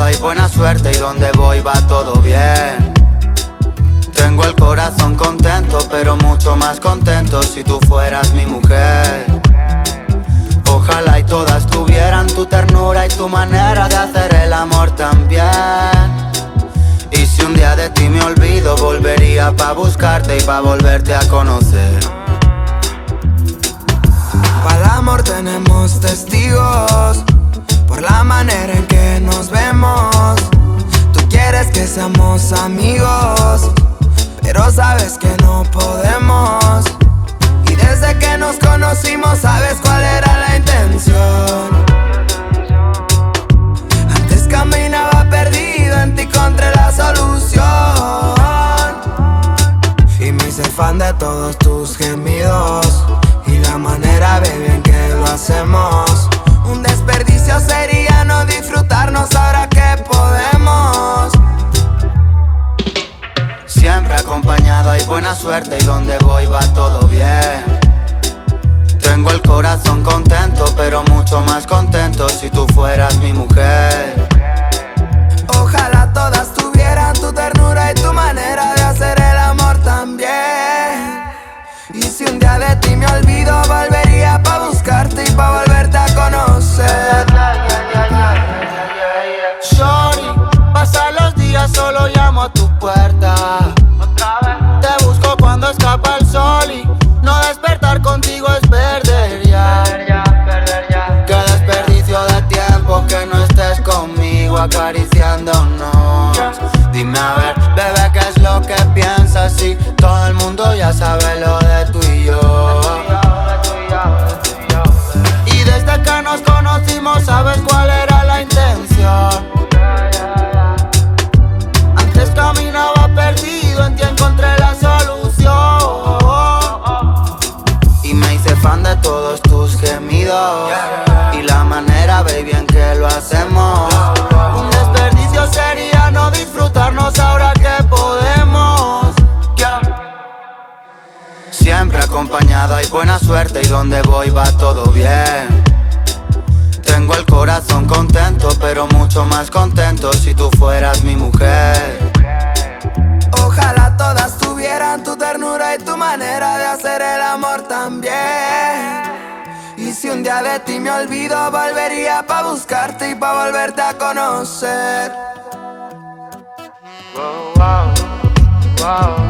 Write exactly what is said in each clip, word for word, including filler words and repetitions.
hay buena suerte y donde voy va todo bien. Tengo el corazón contento, pero mucho más contento si tú fueras mi mujer. Ojalá y todas tuvieran tu ternura y tu manera de hacer el amor también. Y si un día de ti me olvido, volvería pa' buscarte y pa' volverte a conocer. Para el amor tenemos testigos, por la manera en que nos vemos. Tú quieres que seamos amigos, pero sabes que no podemos. Y desde que nos conocimos sabes cuál era la intención. Antes caminaba perdido, en ti encontré la solución. Y me hice fan de todos tus gemidos y la manera, baby, en que lo hacemos. Un desperdicio sería no disfrutarnos ahora que podemos. Siempre acompañado hay buena suerte y donde voy va todo bien. Tengo el corazón contento, pero mucho más contento si tú fueras mi mujer. Ojalá todas tuvieran tu ternura y tu manera de hacer el amor también. Y si un día de ti me olvido, volvería pa' buscarte y pa' volverte a conocer. Shorty, pasan los días, solo llamo a tu puerta. Te busco cuando escapa el sol y no despertar contigo es perder ya. Qué desperdicio de tiempo que no estés conmigo acariciándonos. Dime a ver, bebé, qué es lo que piensas si todo el mundo ya sabe lo de tú y yo. Y desde que nos conocimos sabes cuál era la intención. Antes caminaba perdido, en ti encontré la solución. Y me hice fan de todos tus gemidos y la manera, baby, en que lo hacemos. Un desperdicio sería no disfrutarnos ahora que podemos. Siempre acompañado hay buena suerte y donde voy va todo bien. Tengo el corazón contento, pero mucho más contento si tú fueras mi mujer. Ojalá todas tuvieran tu ternura y tu manera de hacer el amor también. Y si un día de ti me olvido, volvería pa' buscarte y pa' volverte a conocer. Wow, wow, wow.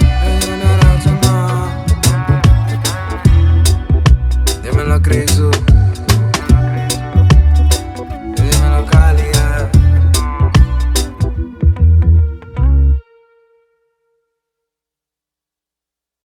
Cristo.